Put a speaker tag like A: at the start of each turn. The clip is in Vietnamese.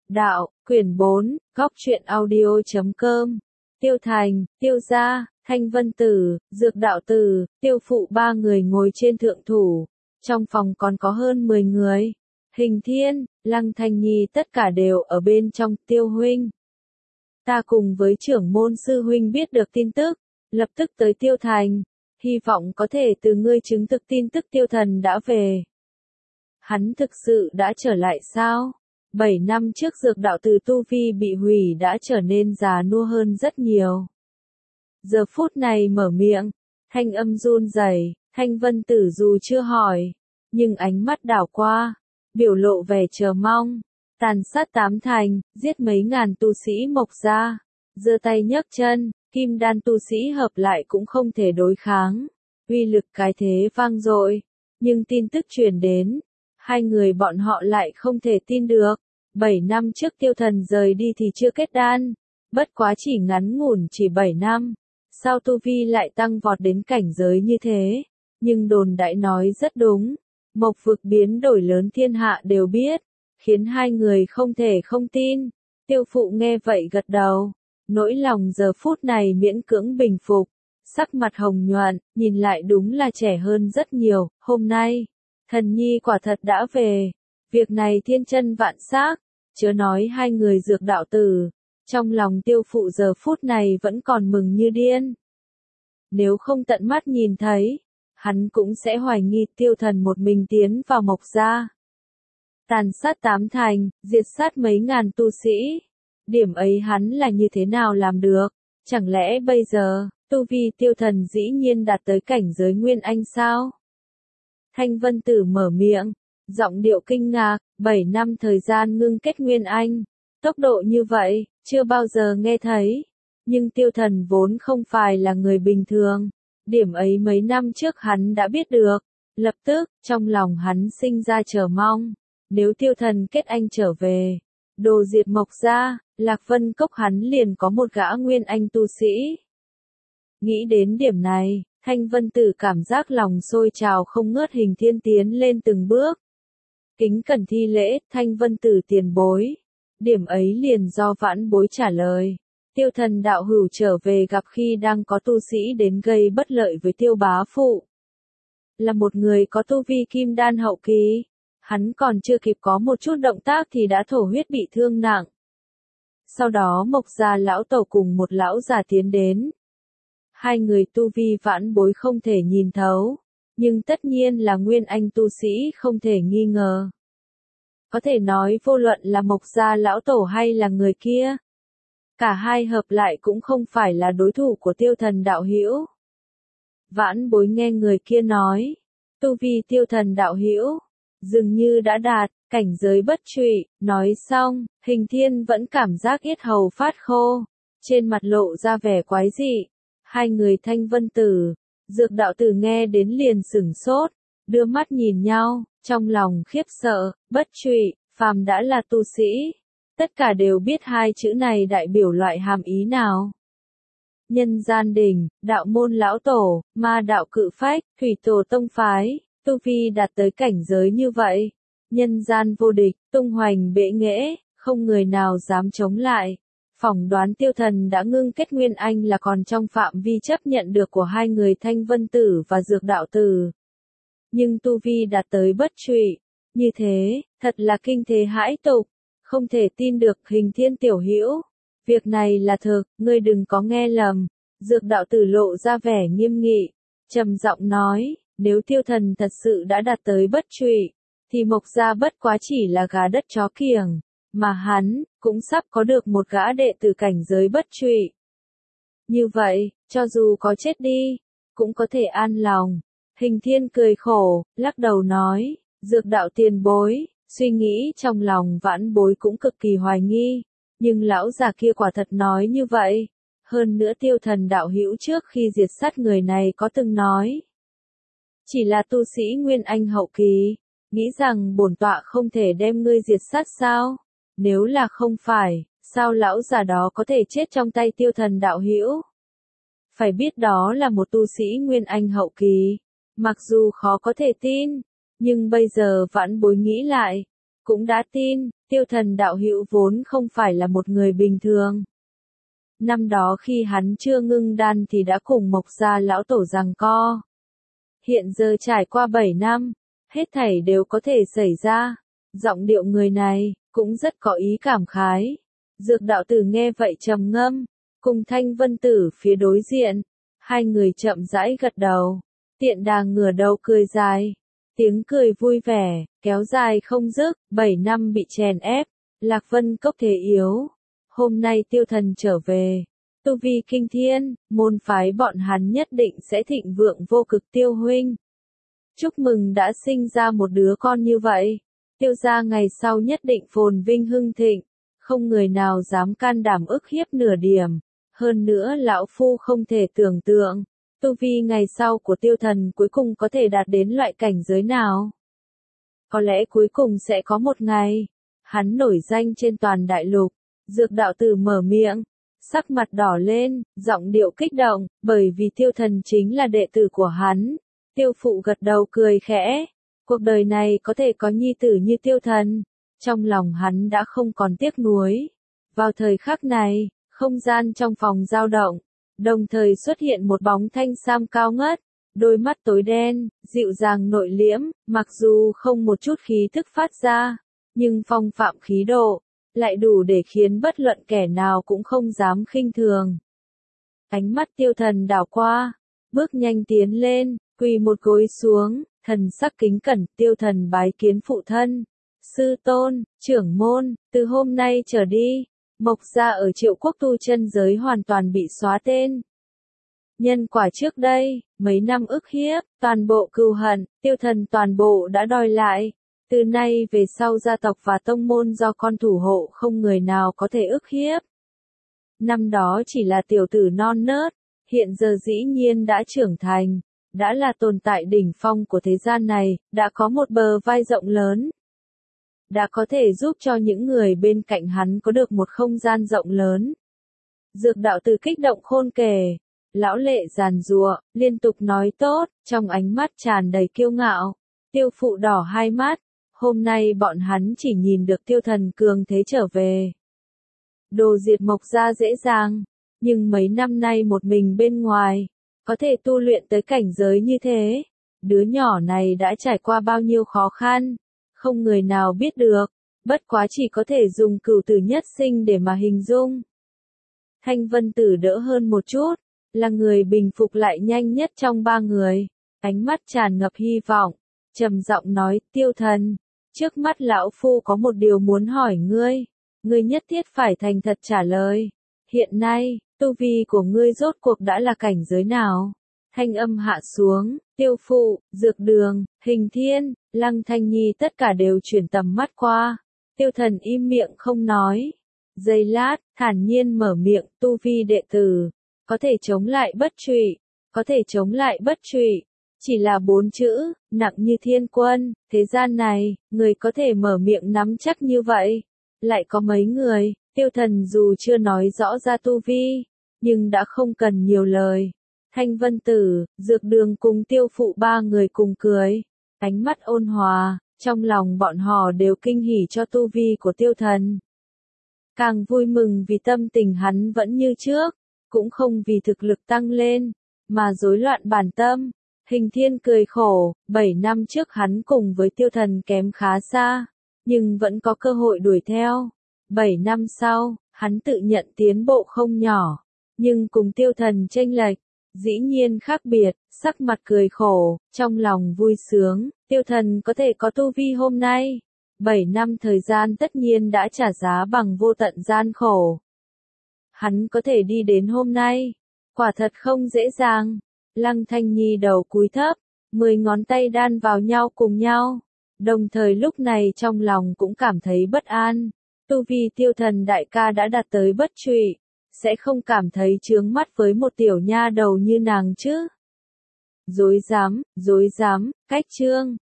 A: Đạo, quyển 4, góc truyện audio.com. Tiêu Thành, Tiêu Gia, Thanh Vân Tử, Dược Đạo Tử, Tiêu Phụ ba người ngồi trên thượng thủ. Trong phòng còn có hơn 10 người. Hình Thiên, Lăng Thanh Nhi tất cả đều ở bên trong. Tiêu huynh. Ta cùng với trưởng môn sư huynh biết được tin tức, lập tức tới Tiêu Thành. Hy vọng có thể từ ngươi chứng thực tin tức Tiêu Thần đã về. Hắn thực sự đã trở lại sao? 7 năm trước Dược Đạo Tử tu vi bị hủy đã trở nên già nua hơn rất nhiều. Giờ phút này mở miệng, thanh âm run rẩy. Thanh Vân Tử dù chưa hỏi, nhưng ánh mắt đảo qua, biểu lộ vẻ chờ mong. Tàn sát 8 thành, giết mấy ngàn tu sĩ Mộc gia, giơ tay nhấc chân, kim đan tu sĩ hợp lại cũng không thể đối kháng. Uy lực cái thế vang dội, nhưng tin tức truyền đến, hai người bọn họ lại không thể tin được. 7 năm trước Tiêu Thần rời đi thì chưa kết đan, bất quá chỉ ngắn ngủn chỉ 7 năm, sao tu vi lại tăng vọt đến cảnh giới như thế? Nhưng đồn đại nói rất đúng, Mộc vực biến đổi lớn thiên hạ đều biết, khiến hai người không thể không tin. Tiêu Phụ nghe vậy gật đầu, nỗi lòng giờ phút này miễn cưỡng bình phục, sắc mặt hồng nhuận, nhìn lại đúng là trẻ hơn rất nhiều. Hôm nay, Thần Nhi quả thật đã về, việc này thiên chân vạn xác, chớ nói hai người Dược Đạo Tử, trong lòng Tiêu Phụ giờ phút này vẫn còn mừng như điên. Nếu không tận mắt nhìn thấy, hắn cũng sẽ hoài nghi Tiêu Thần một mình tiến vào Mộc gia. Tàn sát 8 thành, diệt sát mấy ngàn tu sĩ. Điểm ấy hắn là như thế nào làm được? Chẳng lẽ bây giờ, tu vi Tiêu Thần dĩ nhiên đạt tới cảnh giới Nguyên Anh sao? Thanh Vân Tử mở miệng, giọng điệu kinh ngạc, 7 năm thời gian ngưng kết Nguyên Anh. Tốc độ như vậy, chưa bao giờ nghe thấy. Nhưng Tiêu Thần vốn không phải là người bình thường. Điểm ấy mấy năm trước hắn đã biết được. Lập tức, trong lòng hắn sinh ra chờ mong. Nếu Tiêu Thần kết anh trở về, đồ diệt Mộc gia, Lạc Vân Cốc hắn liền có một gã Nguyên Anh tu sĩ. Nghĩ đến điểm này, Thanh Vân Tử cảm giác lòng sôi trào không ngớt. Hình Thiên tiến lên từng bước. Kính cẩn thi lễ, Thanh Vân Tử tiền bối. Điểm ấy liền do vãn bối trả lời. Tiêu Thần đạo hữu trở về gặp khi đang có tu sĩ đến gây bất lợi với Tiêu bá phụ. Là một người có tu vi kim đan hậu kỳ. Hắn còn chưa kịp có một chút động tác thì đã thổ huyết bị thương nặng. Sau đó Mộc gia lão tổ cùng một lão già tiến đến. Hai người tu vi vãn bối không thể nhìn thấu, nhưng tất nhiên là Nguyên Anh tu sĩ không thể nghi ngờ. Có thể nói vô luận là Mộc gia lão tổ hay là người kia, cả hai hợp lại cũng không phải là đối thủ của Tiêu Thần đạo hữu. Vãn bối nghe người kia nói, tu vi Tiêu Thần đạo hữu dường như đã đạt cảnh giới bất trụy. Nói xong, Hình Thiên vẫn cảm giác yết hầu phát khô, trên mặt lộ ra vẻ quái dị. Hai người Thanh Vân Tử, Dược Đạo Tử nghe đến liền sửng sốt, đưa mắt nhìn nhau, trong lòng khiếp sợ. Bất trụy, phàm đã là tu sĩ, tất cả đều biết hai chữ này đại biểu loại hàm ý nào. Nhân gian đỉnh, đạo môn lão tổ, ma đạo cự phách, thủy tổ tông phái, tu vi đạt tới cảnh giới như vậy. Nhân gian vô địch, tung hoành bệ nghệ, không người nào dám chống lại. Phỏng đoán Tiêu Thần đã ngưng kết Nguyên Anh là còn trong phạm vi chấp nhận được của hai người Thanh Vân Tử và Dược Đạo Tử. Nhưng tu vi đạt tới bất trụy, như thế, thật là kinh thế hãi tục, không thể tin được. Hình Thiên tiểu hữu, việc này là thực, ngươi đừng có nghe lầm. Dược Đạo Tử lộ ra vẻ nghiêm nghị, trầm giọng nói, nếu Tiêu Thần thật sự đã đạt tới bất trụy, thì Mộc gia bất quá chỉ là gà đất chó kiểng, mà hắn cũng sắp có được một gã đệ tử cảnh giới bất trụy. Như vậy, cho dù có chết đi, cũng có thể an lòng. Hình Thiên cười khổ, lắc đầu nói, Dược đạo tiền bối, suy nghĩ trong lòng vãn bối cũng cực kỳ hoài nghi, nhưng lão già kia quả thật nói như vậy. Hơn nữa Tiêu Thần đạo hữu trước khi diệt sát người này có từng nói, chỉ là tu sĩ Nguyên Anh hậu kỳ, nghĩ rằng bổn tọa không thể đem ngươi diệt sát sao? Nếu là không phải, sao lão già đó có thể chết trong tay Tiêu Thần đạo hữu? Phải biết đó là một tu sĩ Nguyên Anh hậu kỳ, mặc dù khó có thể tin, nhưng bây giờ vãn bối nghĩ lại, cũng đã tin, Tiêu Thần đạo hữu vốn không phải là một người bình thường. Năm đó khi hắn chưa ngưng đan thì đã cùng Mộc gia lão tổ giằng co. Hiện giờ trải qua 7 năm, hết thảy đều có thể xảy ra. Giọng điệu người này cũng rất có ý cảm khái. Dược đạo tử nghe vậy trầm ngâm, cùng Thanh Vân Tử phía đối diện, hai người chậm rãi gật đầu. Tiện Đà ngửa đầu cười dài, tiếng cười vui vẻ, kéo dài không dứt. 7 năm bị chèn ép, Lạc Vân Cốc thế yếu. Hôm nay Tiêu Thần trở về, tu vi kinh thiên, môn phái bọn hắn nhất định sẽ thịnh vượng vô cực. Tiêu huynh, chúc mừng đã sinh ra một đứa con như vậy. Tiêu gia ngày sau nhất định phồn vinh hưng thịnh, không người nào dám can đảm ức hiếp nửa điểm. Hơn nữa lão phu không thể tưởng tượng, tu vi ngày sau của Tiêu Thần cuối cùng có thể đạt đến loại cảnh giới nào. Có lẽ cuối cùng sẽ có một ngày, hắn nổi danh trên toàn đại lục. Dược đạo tử mở miệng, sắc mặt đỏ lên, giọng điệu kích động, bởi vì Tiêu Thần chính là đệ tử của hắn. Tiêu phụ gật đầu cười khẽ, cuộc đời này có thể có nhi tử như Tiêu Thần, trong lòng hắn đã không còn tiếc nuối. Vào thời khắc này, không gian trong phòng dao động, đồng thời xuất hiện một bóng thanh sam cao ngất, đôi mắt tối đen, dịu dàng nội liễm, mặc dù không một chút khí thức phát ra, nhưng phong phạm khí độ lại đủ để khiến bất luận kẻ nào cũng không dám khinh thường. Ánh mắt Tiêu Thần đảo qua, bước nhanh tiến lên, quỳ một gối xuống, thần sắc kính cẩn. Tiêu Thần bái kiến phụ thân, sư tôn, trưởng môn, từ hôm nay trở đi, Mộc gia ở Triệu Quốc tu chân giới hoàn toàn bị xóa tên. Nhân quả trước đây, mấy năm ức hiếp, toàn bộ cừu hận, Tiêu Thần toàn bộ đã đòi lại. Từ nay về sau gia tộc và tông môn do con thủ hộ không người nào có thể ức hiếp. Năm đó chỉ là tiểu tử non nớt, hiện giờ dĩ nhiên đã trưởng thành, đã là tồn tại đỉnh phong của thế gian này, đã có một bờ vai rộng lớn. Đã có thể giúp cho những người bên cạnh hắn có được một không gian rộng lớn. Dược đạo tử kích động khôn kể, lão lệ giàn giụa, liên tục nói tốt, trong ánh mắt tràn đầy kiêu ngạo. Tiêu phụ đỏ hai mắt, hôm nay bọn hắn chỉ nhìn được Tiêu Thần cường thế trở về. Đồ diệt Mộc gia dễ dàng, nhưng mấy năm nay một mình bên ngoài, có thể tu luyện tới cảnh giới như thế. Đứa nhỏ này đã trải qua bao nhiêu khó khăn, không người nào biết được, bất quá chỉ có thể dùng cửu tử nhất sinh để mà hình dung. Thanh Vân Tử đỡ hơn một chút, là người bình phục lại nhanh nhất trong ba người, ánh mắt tràn ngập hy vọng, trầm giọng nói, Tiêu Thần, trước mắt lão phu có một điều muốn hỏi ngươi nhất thiết phải thành thật trả lời. Hiện nay, tu vi của ngươi rốt cuộc đã là cảnh giới nào? Thanh âm hạ xuống, Tiêu phụ, Dược Đường, Hình Thiên, Lăng Thanh Nhi tất cả đều chuyển tầm mắt qua. Tiêu Thần im miệng không nói. Giây lát, thản nhiên mở miệng, tu vi đệ tử, có thể chống lại bất trụy, có thể chống lại bất trụy. Chỉ là 4 chữ, nặng như thiên quân, thế gian này, người có thể mở miệng nắm chắc như vậy. Lại có mấy người, Tiêu Thần dù chưa nói rõ ra tu vi, nhưng đã không cần nhiều lời. Thanh Vân Tử, Dược Đường cùng Tiêu phụ ba người cùng cười, ánh mắt ôn hòa, trong lòng bọn họ đều kinh hỉ cho tu vi của Tiêu Thần. Càng vui mừng vì tâm tình hắn vẫn như trước, cũng không vì thực lực tăng lên, mà rối loạn bản tâm. Hình Thiên cười khổ, 7 năm trước hắn cùng với Tiêu Thần kém khá xa, nhưng vẫn có cơ hội đuổi theo. 7 năm sau, hắn tự nhận tiến bộ không nhỏ, nhưng cùng Tiêu Thần chênh lệch, dĩ nhiên khác biệt, sắc mặt cười khổ, trong lòng vui sướng, Tiêu Thần có thể có tu vi hôm nay. 7 năm thời gian tất nhiên đã trả giá bằng vô tận gian khổ. Hắn có thể đi đến hôm nay, quả thật không dễ dàng. Lăng Thanh Nhi đầu cúi thấp, 10 ngón tay đan vào nhau cùng nhau, đồng thời lúc này trong lòng cũng cảm thấy bất an. Tu vi Tiêu Thần đại ca đã đạt tới bất trụy, sẽ không cảm thấy chướng mắt với một tiểu nha đầu như nàng chứ? Dối dám, cách chương.